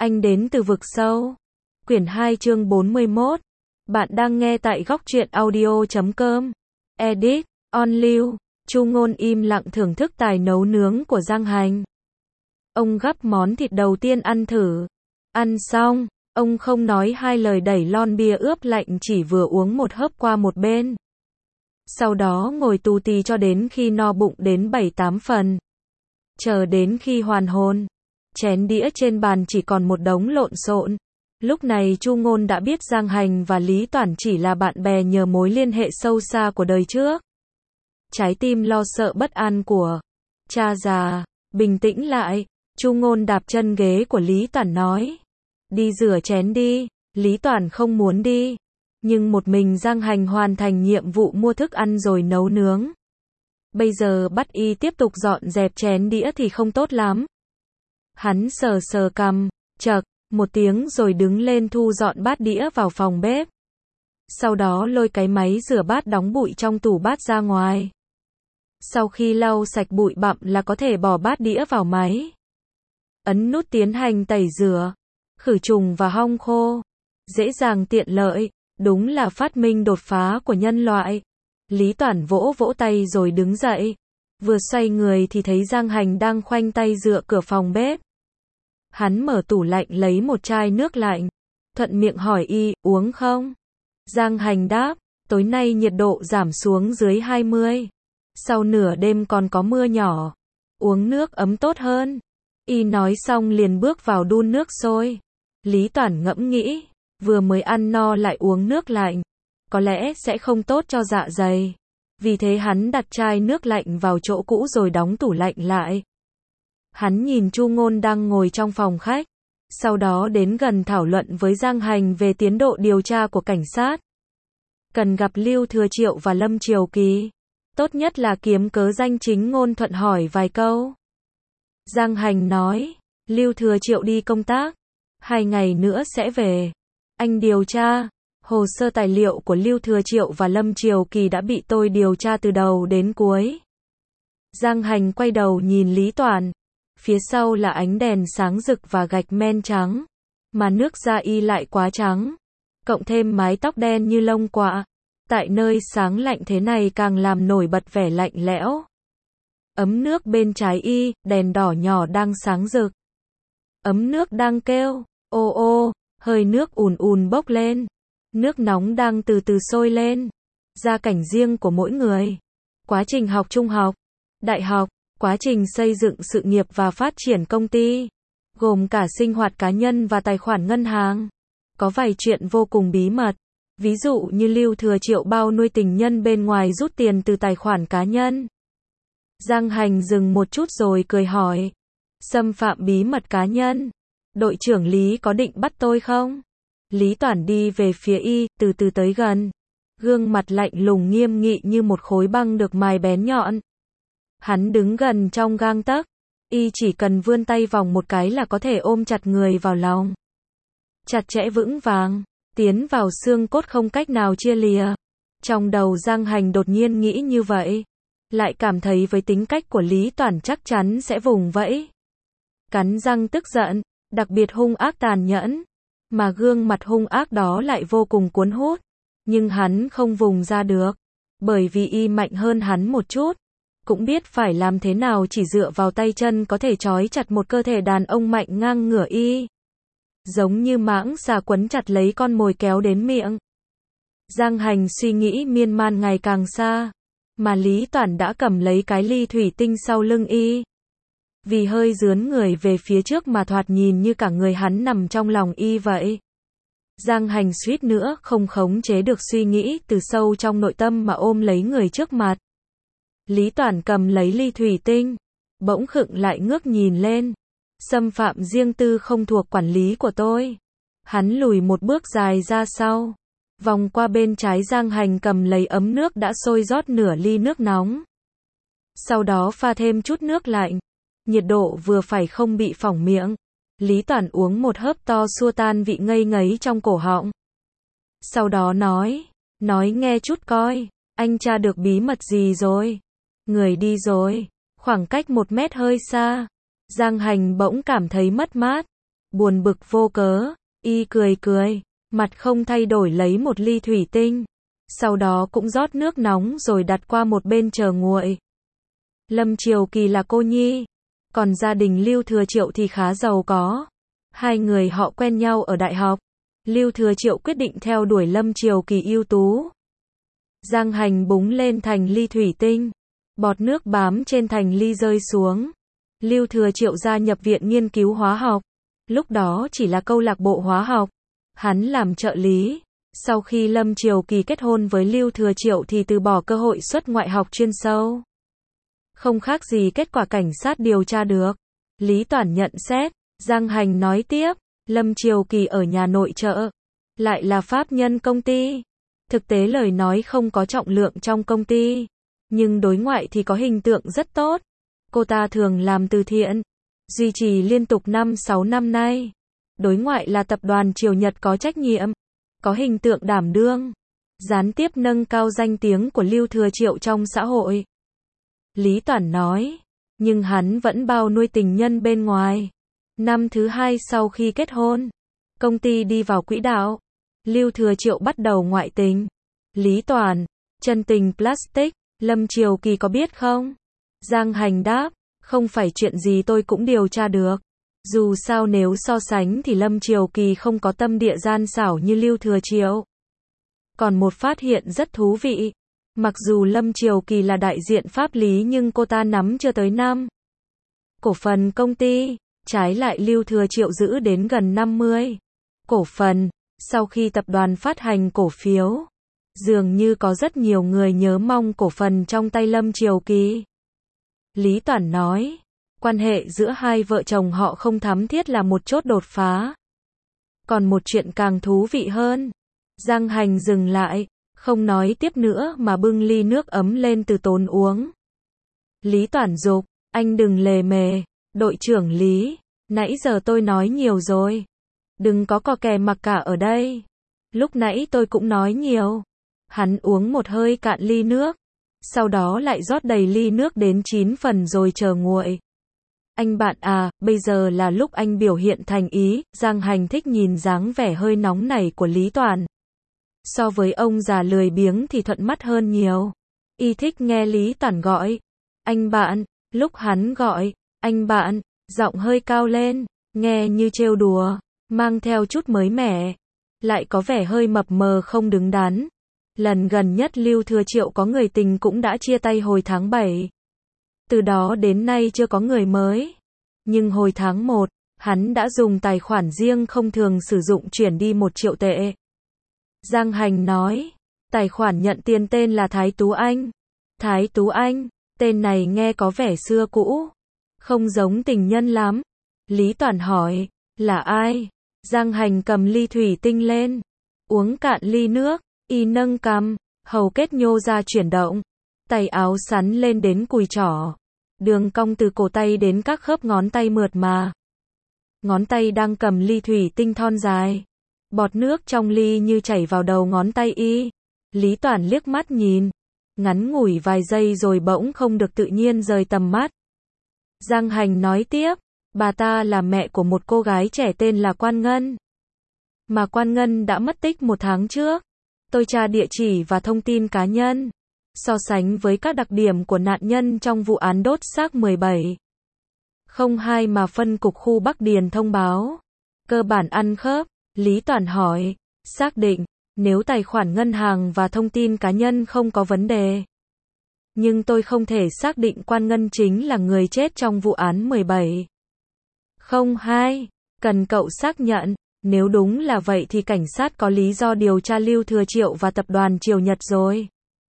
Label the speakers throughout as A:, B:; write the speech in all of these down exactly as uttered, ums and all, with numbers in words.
A: Anh đến từ vực sâu. Quyển hai chương bốn mươi mốt. Bạn đang nghe tại góc truyện audio chấm com. Edit, On Lưu. Chu Ngôn im lặng thưởng thức tài nấu nướng của Giang Hành. Ông gắp món thịt đầu tiên ăn thử. Ăn xong, ông không nói hai lời đẩy lon bia ướp lạnh chỉ vừa uống một hớp qua một bên. Sau đó ngồi tù tì cho đến khi no bụng đến bảy tám phần. Chờ đến khi hoàn hồn, chén đĩa trên bàn chỉ còn một đống lộn xộn. Lúc này Chu Ngôn đã biết Giang Hành và Lý Toản chỉ là bạn bè nhờ mối liên hệ sâu xa của đời trước. Trái tim lo sợ bất an của cha già, bình tĩnh lại, Chu Ngôn đạp chân ghế của Lý Toản nói. Đi rửa chén đi. Lý Toản không muốn đi. Nhưng một mình Giang Hành hoàn thành nhiệm vụ mua thức ăn rồi nấu nướng. Bây giờ bắt y tiếp tục dọn dẹp chén đĩa thì không tốt lắm. Hắn sờ sờ cằm, chậc, một tiếng rồi đứng lên thu dọn bát đĩa vào phòng bếp. Sau đó lôi cái máy rửa bát đóng bụi trong tủ bát ra ngoài. Sau khi lau sạch bụi bặm là có thể bỏ bát đĩa vào máy. Ấn nút tiến hành tẩy rửa, khử trùng và hong khô. Dễ dàng tiện lợi, đúng là phát minh đột phá của nhân loại. Lý Toản vỗ vỗ tay rồi đứng dậy. Vừa xoay người thì thấy Giang Hành đang khoanh tay dựa cửa phòng bếp. Hắn mở tủ lạnh lấy một chai nước lạnh. Thuận miệng hỏi y, uống không? Giang Hành đáp, tối nay nhiệt độ giảm xuống dưới hai mươi. Sau nửa đêm còn có mưa nhỏ. Uống nước ấm tốt hơn. Y nói xong liền bước vào đun nước sôi. Lý Toản ngẫm nghĩ, vừa mới ăn no lại uống nước lạnh, có lẽ sẽ không tốt cho dạ dày. Vì thế hắn đặt chai nước lạnh vào chỗ cũ rồi đóng tủ lạnh lại. Hắn nhìn Chu Ngôn đang ngồi trong phòng khách, sau đó đến gần thảo luận với Giang Hành về tiến độ điều tra của cảnh sát. Cần gặp Lưu Thừa Triệu và Lâm Triều Kỳ. Tốt nhất là kiếm cớ danh chính ngôn thuận hỏi vài câu. Giang Hành nói, Lưu Thừa Triệu đi công tác, hai ngày nữa sẽ về. Anh điều tra, hồ sơ tài liệu của Lưu Thừa Triệu và Lâm Triều Kỳ đã bị tôi điều tra từ đầu đến cuối. Giang Hành quay đầu nhìn Lý Toản, phía sau là ánh đèn sáng rực và gạch men trắng, mà nước da y lại quá trắng, cộng thêm mái tóc đen như lông quạ, tại nơi sáng lạnh thế này càng làm nổi bật vẻ lạnh lẽo. Ấm nước bên trái y, đèn đỏ nhỏ đang sáng rực. Ấm nước đang kêu, ô ô, hơi nước ùn ùn bốc lên. Nước nóng đang từ từ sôi lên. Gia cảnh riêng của mỗi người. Quá trình học trung học, đại học, quá trình xây dựng sự nghiệp và phát triển công ty. Gồm cả sinh hoạt cá nhân và tài khoản ngân hàng. Có vài chuyện vô cùng bí mật. Ví dụ như Lưu Thừa Triệu bao nuôi tình nhân bên ngoài rút tiền từ tài khoản cá nhân. Giang Hành dừng một chút rồi cười hỏi. Xâm phạm bí mật cá nhân. Đội trưởng Lý có định bắt tôi không? Lý Toản đi về phía y, từ từ tới gần. Gương mặt lạnh lùng nghiêm nghị như một khối băng được mài bén nhọn. Hắn đứng gần trong gang tấc. Y chỉ cần vươn tay vòng một cái là có thể ôm chặt người vào lòng. Chặt chẽ vững vàng, tiến vào xương cốt không cách nào chia lìa. Trong đầu Giang Hành đột nhiên nghĩ như vậy. Lại cảm thấy với tính cách của Lý Toản chắc chắn sẽ vùng vẫy. Cắn răng tức giận, đặc biệt hung ác tàn nhẫn. Mà gương mặt hung ác đó lại vô cùng cuốn hút. Nhưng hắn không vùng ra được. Bởi vì y mạnh hơn hắn một chút. Cũng biết phải làm thế nào chỉ dựa vào tay chân có thể trói chặt một cơ thể đàn ông mạnh ngang ngửa y. Giống như mãng xà quấn chặt lấy con mồi kéo đến miệng. Giang Hành suy nghĩ miên man ngày càng xa. Mà Lý Toản đã cầm lấy cái ly thủy tinh sau lưng y. Vì hơi dướn người về phía trước mà thoạt nhìn như cả người hắn nằm trong lòng y vậy. Giang Hành suýt nữa không khống chế được suy nghĩ từ sâu trong nội tâm mà ôm lấy người trước mặt. Lý Toản cầm lấy ly thủy tinh, bỗng khựng lại ngước nhìn lên. Xâm phạm riêng tư không thuộc quản lý của tôi. Hắn lùi một bước dài ra sau. Vòng qua bên trái Giang Hành cầm lấy ấm nước đã sôi rót nửa ly nước nóng. Sau đó pha thêm chút nước lạnh. Nhiệt độ vừa phải không bị phỏng miệng. Lý Toản uống một hớp to xua tan vị ngây ngấy trong cổ họng. Sau đó nói, nói nghe chút coi, anh tra được bí mật gì rồi? Người đi rồi, khoảng cách một mét hơi xa. Giang Hành bỗng cảm thấy mất mát. Buồn bực vô cớ, y cười cười, mặt không thay đổi lấy một ly thủy tinh. Sau đó cũng rót nước nóng rồi đặt qua một bên chờ nguội. Lâm Triều Kỳ là cô nhi, còn gia đình Lưu Thừa Triệu thì khá giàu có. Hai người họ quen nhau ở đại học. Lưu Thừa Triệu quyết định theo đuổi Lâm Triều Kỳ ưu tú. Giang Hành búng lên thành ly thủy tinh. Bọt nước bám trên thành ly rơi xuống. Lưu Thừa Triệu gia nhập viện nghiên cứu hóa học. Lúc đó chỉ là câu lạc bộ hóa học. Hắn làm trợ lý. Sau khi Lâm Triều Kỳ kết hôn với Lưu Thừa Triệu thì từ bỏ cơ hội xuất ngoại học chuyên sâu. Không khác gì kết quả cảnh sát điều tra được. Lý Toản nhận xét. Giang Hành nói tiếp. Lâm Triều Kỳ ở nhà nội trợ. Lại là pháp nhân công ty. Thực tế lời nói không có trọng lượng trong công ty. Nhưng đối ngoại thì có hình tượng rất tốt. Cô ta thường làm từ thiện. Duy trì liên tục năm sáu năm nay. Đối ngoại là tập đoàn Triều Nhật có trách nhiệm. Có hình tượng đảm đương. Gián tiếp nâng cao danh tiếng của Lưu Thừa Triệu trong xã hội. Lý Toản nói. Nhưng hắn vẫn bao nuôi tình nhân bên ngoài. Năm thứ hai sau khi kết hôn. Công ty đi vào quỹ đạo. Lưu Thừa Triệu bắt đầu ngoại tình. Lý Toản. Chân tình plastic. Lâm Triều Kỳ có biết không? Giang Hành đáp. Không phải chuyện gì tôi cũng điều tra được. Dù sao nếu so sánh thì Lâm Triều Kỳ không có tâm địa gian xảo như Lưu Thừa Triệu. Còn một phát hiện rất thú vị. Mặc dù Lâm Triều Kỳ là đại diện pháp lý nhưng cô ta nắm chưa tới năm cổ phần công ty. Trái lại Lưu Thừa Triệu giữ đến gần năm mươi cổ phần. Sau khi tập đoàn phát hành cổ phiếu, dường như có rất nhiều người nhớ mong cổ phần trong tay Lâm Triều Kỳ. Lý Toản nói, quan hệ giữa hai vợ chồng họ không thắm thiết là một chốt đột phá. Còn một chuyện càng thú vị hơn. Giang Hành dừng lại, không nói tiếp nữa mà bưng ly nước ấm lên từ tốn uống. Lý Toản giục, anh đừng lề mề, đội trưởng Lý, nãy giờ tôi nói nhiều rồi. Đừng có cò kè mặc cả ở đây. Lúc nãy tôi cũng nói nhiều. Hắn uống một hơi cạn ly nước. Sau đó lại rót đầy ly nước đến chín phần rồi chờ nguội. Anh bạn à, bây giờ là lúc anh biểu hiện thành ý. Giang Hành thích nhìn dáng vẻ hơi nóng này của Lý Toản. So với ông già lười biếng thì thuận mắt hơn nhiều. Y thích nghe Lý Toản gọi. Anh bạn, lúc hắn gọi, anh bạn, giọng hơi cao lên, nghe như trêu đùa, mang theo chút mới mẻ. Lại có vẻ hơi mập mờ không đứng đắn. Lần gần nhất Lưu Thừa Triệu có người tình cũng đã chia tay hồi tháng bảy. Từ đó đến nay chưa có người mới. Nhưng hồi tháng một, hắn đã dùng tài khoản riêng không thường sử dụng chuyển đi một triệu tệ. Giang Hành nói, tài khoản nhận tiền tên là Thái Tú Anh. Thái Tú Anh, tên này nghe có vẻ xưa cũ. Không giống tình nhân lắm. Lý Toản hỏi, là ai? Giang Hành cầm ly thủy tinh lên. Uống cạn ly nước. Y nâng cằm, hầu kết nhô ra chuyển động. Tay áo sắn lên đến cùi trỏ. Đường cong từ cổ tay đến các khớp ngón tay mượt mà. Ngón tay đang cầm ly thủy tinh thon dài. Bọt nước trong ly như chảy vào đầu ngón tay y. Lý Toản liếc mắt nhìn. Ngắn ngủi vài giây rồi bỗng không được tự nhiên rời tầm mắt. Giang Hành nói tiếp. Bà ta là mẹ của một cô gái trẻ tên là Quan Ngân. Mà Quan Ngân đã mất tích một tháng trước. Tôi tra địa chỉ và thông tin cá nhân. So sánh với các đặc điểm của nạn nhân trong vụ án đốt xác mười bảy không hai mà phân cục khu Bắc Điền thông báo. Cơ bản ăn khớp. Lý Toản hỏi. Xác định. Nếu tài khoản ngân hàng và thông tin cá nhân không có vấn đề. Nhưng tôi không thể xác định Quan Ngân chính là người chết trong vụ án mười bảy không hai. Cần cậu xác nhận. Nếu đúng là vậy thì cảnh sát có lý do điều tra Lưu Thừa Triệu và tập đoàn Triều Nhật rồi.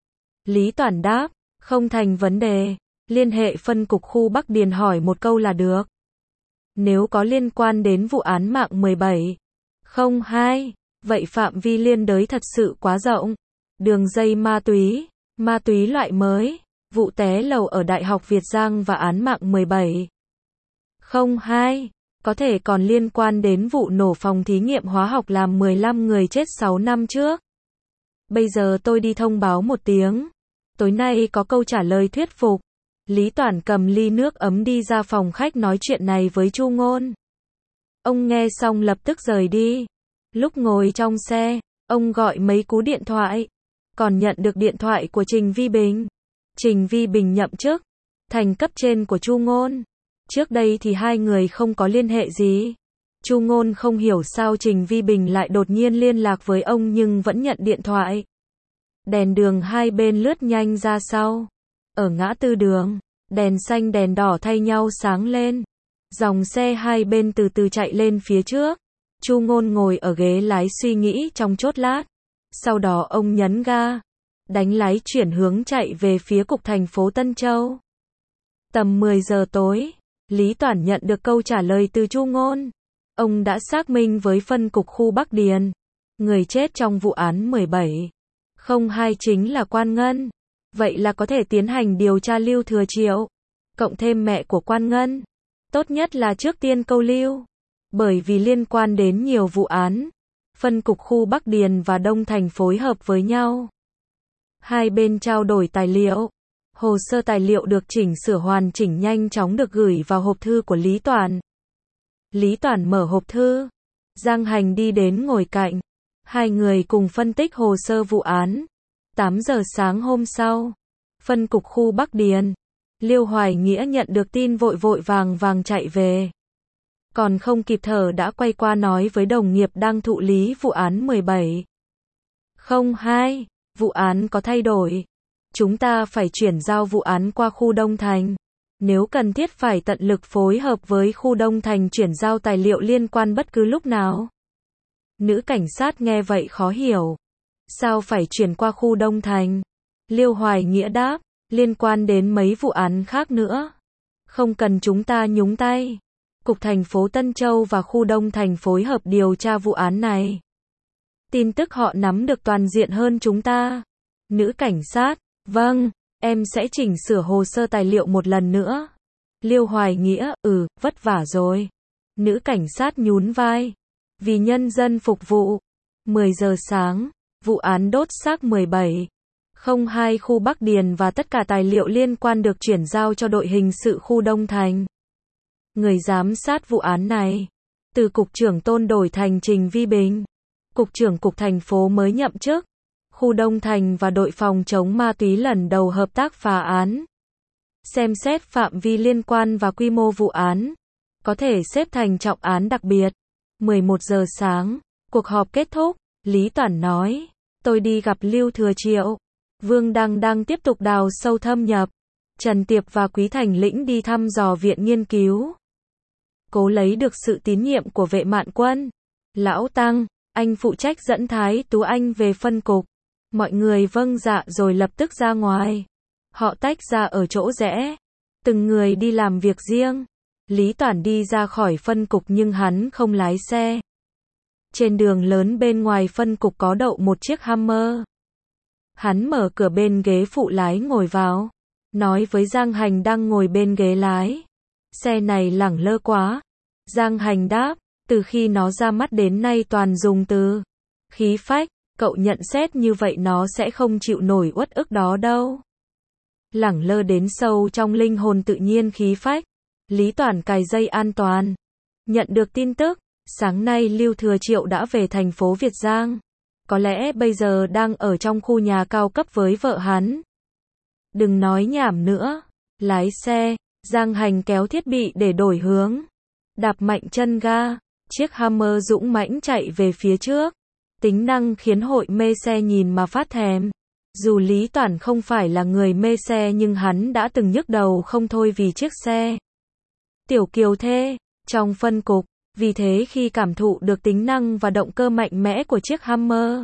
A: Lý Toản đáp, không thành vấn đề. Liên hệ phân cục khu Bắc Điền hỏi một câu là được. Nếu có liên quan đến vụ án mạng mười bảy không hai, vậy phạm vi liên đới thật sự quá rộng. Đường dây ma túy, ma túy loại mới, vụ té lầu ở Đại học Việt Giang và án mạng mười bảy không hai. Có thể còn liên quan đến vụ nổ phòng thí nghiệm hóa học làm mười lăm người chết sáu năm trước. Bây giờ tôi đi thông báo một tiếng. Tối nay có câu trả lời thuyết phục. Lý Toản cầm ly nước ấm đi ra phòng khách nói chuyện này với Chu Ngôn. Ông nghe xong lập tức rời đi. Lúc ngồi trong xe, ông gọi mấy cú điện thoại. Còn nhận được điện thoại của Trình Vi Bình. Trình Vi Bình nhậm chức thành cấp trên của Chu Ngôn. Trước đây thì hai người không có liên hệ gì. Chu Ngôn không hiểu sao Trình Vi Bình lại đột nhiên liên lạc với ông nhưng vẫn nhận điện thoại. Đèn đường hai bên lướt nhanh ra sau. Ở ngã tư đường, đèn xanh đèn đỏ thay nhau sáng lên. Dòng xe hai bên từ từ chạy lên phía trước. Chu Ngôn ngồi ở ghế lái suy nghĩ trong chốc lát. Sau đó ông nhấn ga, đánh lái chuyển hướng chạy về phía cục thành phố Tân Châu. Tầm mười giờ tối, Lý Toản nhận được câu trả lời từ Chu Ngôn. Ông đã xác minh với phân cục khu Bắc Điền. Người chết trong vụ án mười bảy không hai chính là Quan Ngân. Vậy là có thể tiến hành điều tra Lưu Thừa Triệu. Cộng thêm mẹ của Quan Ngân. Tốt nhất là trước tiên câu lưu. Bởi vì liên quan đến nhiều vụ án. Phân cục khu Bắc Điền và Đông Thành phối hợp với nhau. Hai bên trao đổi tài liệu. Hồ sơ tài liệu được chỉnh sửa hoàn chỉnh nhanh chóng được gửi vào hộp thư của Lý Toản. Lý Toản mở hộp thư. Giang Hành đi đến ngồi cạnh. Hai người cùng phân tích hồ sơ vụ án. tám giờ sáng hôm sau. Phân cục khu Bắc Điền. Liêu Hoài Nghĩa nhận được tin vội vội vàng vàng chạy về. Còn không kịp thở đã quay qua nói với đồng nghiệp đang thụ lý vụ án mười bảy không hai. Vụ án có thay đổi. Chúng ta phải chuyển giao vụ án qua khu Đông Thành. Nếu cần thiết phải tận lực phối hợp với khu Đông Thành chuyển giao tài liệu liên quan bất cứ lúc nào. Nữ cảnh sát nghe vậy khó hiểu. Sao phải chuyển qua khu Đông Thành? Liêu Hoài Nghĩa đáp, liên quan đến mấy vụ án khác nữa. Không cần chúng ta nhúng tay. Cục thành phố Tân Châu và khu Đông Thành phối hợp điều tra vụ án này. Tin tức họ nắm được toàn diện hơn chúng ta. Nữ cảnh sát, vâng, em sẽ chỉnh sửa hồ sơ tài liệu một lần nữa. Liêu Hoài Nghĩa, ừ, vất vả rồi. Nữ cảnh sát nhún vai. Vì nhân dân phục vụ. mười giờ sáng, vụ án đốt xác mười bảy không hai khu Bắc Điền và tất cả tài liệu liên quan được chuyển giao cho đội hình sự khu Đông Thành. Người giám sát vụ án này, từ cục trưởng Tôn đổi thành Trình Vi Bình. Cục trưởng cục thành phố mới nhậm chức. Khu Đông Thành và đội phòng chống ma túy lần đầu hợp tác phá án. Xem xét phạm vi liên quan và quy mô vụ án. Có thể xếp thành trọng án đặc biệt. mười một giờ sáng, cuộc họp kết thúc. Lý Toản nói, tôi đi gặp Lưu Thừa Triệu. Vương Đăng đang tiếp tục đào sâu thâm nhập. Trần Tiệp và Quý Thành Lĩnh đi thăm dò viện nghiên cứu. Cố lấy được sự tín nhiệm của Vệ Mạn Quân. Lão Tăng, anh phụ trách dẫn Thái Tú Anh về phân cục. Mọi người vâng dạ rồi lập tức ra ngoài. Họ tách ra ở chỗ rẽ. Từng người đi làm việc riêng. Lý Toản đi ra khỏi phân cục nhưng hắn không lái xe. Trên đường lớn bên ngoài phân cục có đậu một chiếc Hummer. Hắn mở cửa bên ghế phụ lái ngồi vào. Nói với Giang Hành đang ngồi bên ghế lái. Xe này lẳng lơ quá. Giang Hành đáp, từ khi nó ra mắt đến nay toàn dùng từ khí phách. Cậu nhận xét như vậy nó sẽ không chịu nổi uất ức đó đâu. Lẳng lơ đến sâu trong linh hồn tự nhiên khí phách. Lý Toản cài dây an toàn. Nhận được tin tức, sáng nay Lưu Thừa Triệu đã về thành phố Việt Giang. Có lẽ bây giờ đang ở trong khu nhà cao cấp với vợ hắn. Đừng nói nhảm nữa. Lái xe, Giang Hành kéo thiết bị để đổi hướng. Đạp mạnh chân ga, chiếc Hummer dũng mãnh chạy về phía trước. Tính năng khiến hội mê xe nhìn mà phát thèm. Dù Lý Toản không phải là người mê xe nhưng hắn đã từng nhức đầu không thôi vì chiếc xe. Tiểu kiều thê, trong phân cục, vì thế khi cảm thụ được tính năng và động cơ mạnh mẽ của chiếc Hummer,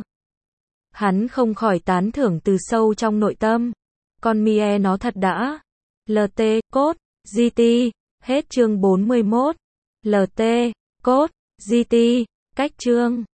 A: hắn không khỏi tán thưởng từ sâu trong nội tâm. Con Mie nó thật đã. lờ tê, code, giê tê, hết chương bốn mươi mốt. lờ tê, code, giê tê, cách chương.